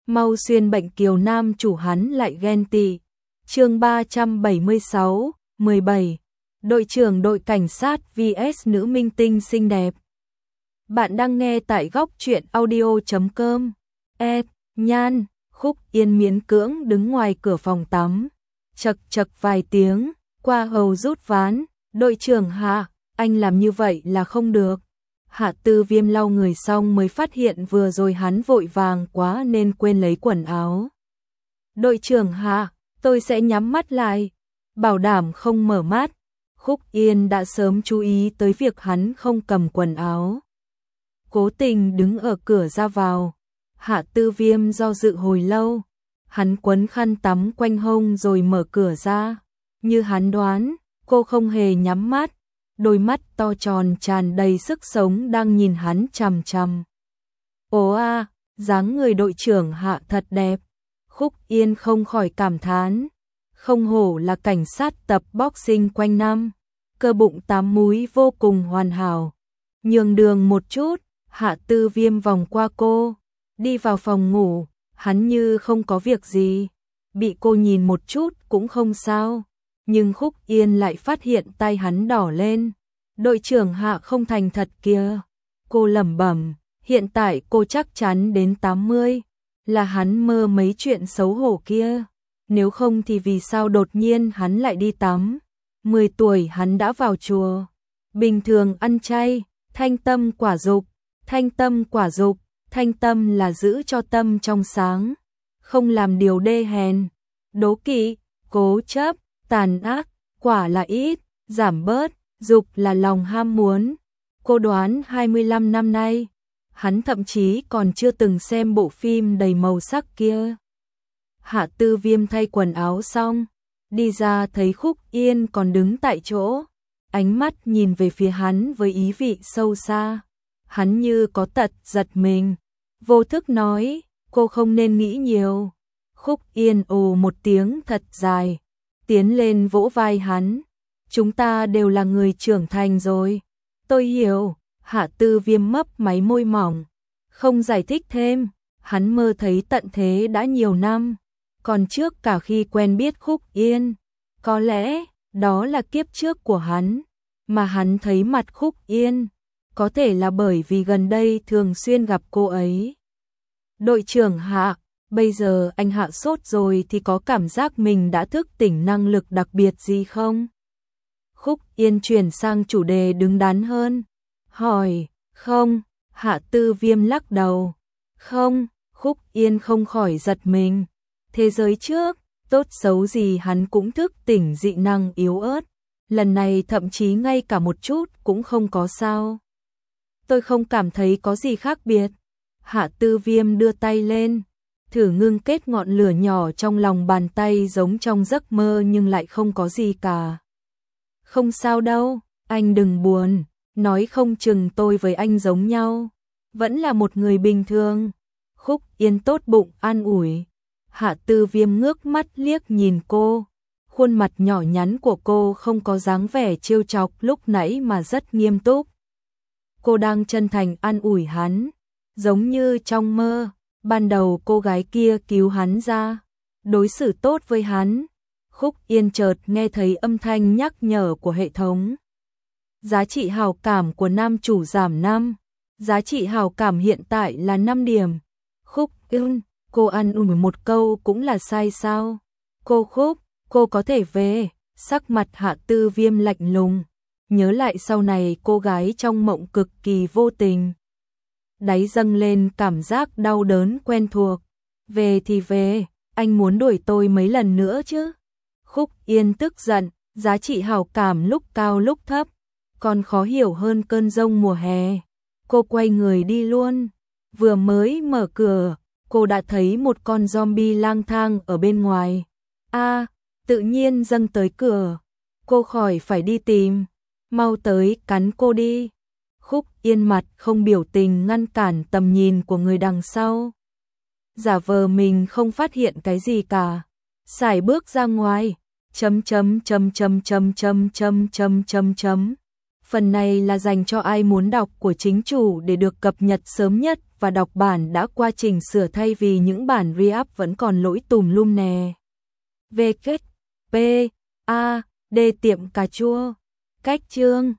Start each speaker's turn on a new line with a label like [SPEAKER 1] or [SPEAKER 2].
[SPEAKER 1] mau xuyên bệnh kiều nam chủ hắn lại ghen tị. Chương 376, 17. Đội trưởng đội cảnh sát vs nữ minh tinh xinh đẹp. Bạn đang nghe tại góc truyện audio.com. Nhan, Khúc Yên miễn cưỡng đứng ngoài cửa phòng tắm. Chật chật vài tiếng, qua hầu rút ván. Đội trưởng Hạ, anh làm như vậy là không được. Hạ Tư Viêm lau người xong mới phát hiện vừa rồi hắn vội vàng quá nên quên lấy quần áo. Đội trưởng Hạ, tôi sẽ nhắm mắt lại, bảo đảm không mở mắt. Khúc Yên đã sớm chú ý tới việc hắn không cầm quần áo. Cố tình đứng ở cửa ra vào. Hạ Tư Viêm do dự hồi lâu. Hắn quấn khăn tắm quanh hông rồi mở cửa ra. Như hắn đoán, cô không hề nhắm mắt. Đôi mắt to tròn tràn đầy sức sống đang nhìn hắn chằm chằm. Ồ a, dáng người đội trưởng Hạ thật đẹp. Khúc Yên không khỏi cảm thán. Không hổ là cảnh sát tập boxing quanh năm. Cơ bụng 8 múi vô cùng hoàn hảo. Nhường đường một chút, Hạ Tư Viêm vòng qua cô. Đi vào phòng ngủ, hắn như không có việc gì. Bị cô nhìn một chút cũng không sao. Nhưng Khúc Yên lại phát hiện tay hắn đỏ lên. Đội trưởng Hạ không thành thật kia. Cô lẩm bẩm, hiện tại cô chắc chắn đến 80. Là hắn mơ mấy chuyện xấu hổ kia. Nếu không thì vì sao đột nhiên hắn lại đi tắm. 10 tuổi hắn đã vào chùa. Bình thường ăn chay, thanh tâm quả dục. Thanh tâm quả dục, thanh tâm là giữ cho tâm trong sáng. Không làm điều đê hèn, đố kỵ, cố chấp, tàn ác, quả là ít, giảm bớt, dục là lòng ham muốn. Cô đoán 25 năm nay, hắn thậm chí còn chưa từng xem bộ phim đầy màu sắc kia. Hạ Tư Viêm thay quần áo xong, đi ra thấy Khúc Yên còn đứng tại chỗ. Ánh mắt nhìn về phía hắn với ý vị sâu xa. Hắn như có tật giật mình. Vô thức nói, cô không nên nghĩ nhiều. Khúc Yên ồ một tiếng thật dài. Tiến lên vỗ vai hắn. Chúng ta đều là người trưởng thành rồi. Tôi hiểu. Hạ Tư Viêm mấp máy môi mỏng. Không giải thích thêm. Hắn mơ thấy tận thế đã nhiều năm. Còn trước cả khi quen biết Khúc Yên. Có lẽ đó là kiếp trước của hắn. Mà hắn thấy mặt Khúc Yên. Có thể là bởi vì gần đây thường xuyên gặp cô ấy. Đội trưởng Hạ, bây giờ anh Hạ sốt rồi thì có cảm giác mình đã thức tỉnh năng lực đặc biệt gì không? Khúc Yên chuyển sang chủ đề đứng đắn hơn. Hỏi, không, Hạ Tư Viêm lắc đầu. Không, Khúc Yên không khỏi giật mình. Thế giới trước, tốt xấu gì hắn cũng thức tỉnh dị năng yếu ớt. Lần này thậm chí ngay cả một chút cũng không có sao. Tôi không cảm thấy có gì khác biệt. Hạ Tư Viêm đưa tay lên, thử ngưng kết ngọn lửa nhỏ trong lòng bàn tay giống trong giấc mơ nhưng lại không có gì cả. Không sao đâu, anh đừng buồn, nói không chừng tôi với anh giống nhau. Vẫn là một người bình thường. Khúc Yên tốt bụng an ủi. Hạ Tư Viêm ngước mắt liếc nhìn cô. Khuôn mặt nhỏ nhắn của cô không có dáng vẻ trêu chọc lúc nãy mà rất nghiêm túc. Cô đang chân thành an ủi hắn, giống như trong mơ, ban đầu cô gái kia cứu hắn ra, đối xử tốt với hắn. Khúc Yên chợt nghe thấy âm thanh nhắc nhở của hệ thống. Giá trị hảo cảm của nam chủ giảm 5, giá trị hảo cảm hiện tại là 5 điểm. Khúc Yên, cô an ủi một câu cũng là sai sao? Cô có thể về, sắc mặt Hạ Tư Viêm lạnh lùng. Nhớ lại sau này cô gái trong mộng cực kỳ vô tình. Đáy dâng lên cảm giác đau đớn quen thuộc. Về thì về, anh muốn đuổi tôi mấy lần nữa chứ? Khúc Yên tức giận, giá trị hảo cảm lúc cao lúc thấp, còn khó hiểu hơn cơn giông mùa hè. Cô quay người đi luôn. Vừa mới mở cửa, cô đã thấy một con zombie lang thang ở bên ngoài. Tự nhiên dâng tới cửa. Cô khỏi phải đi tìm. Mau tới cắn cô đi. Khúc Yên mặt không biểu tình ngăn cản tầm nhìn của người đằng sau. Giả vờ mình không phát hiện cái gì cả. Sải bước ra ngoài. Phần này là dành cho ai muốn đọc của chính chủ để được cập nhật sớm nhất và đọc bản đã qua chỉnh sửa thay vì những bản re-up vẫn còn lỗi tùm lum nè. V kết P A D tiệm cà chua. Cách chương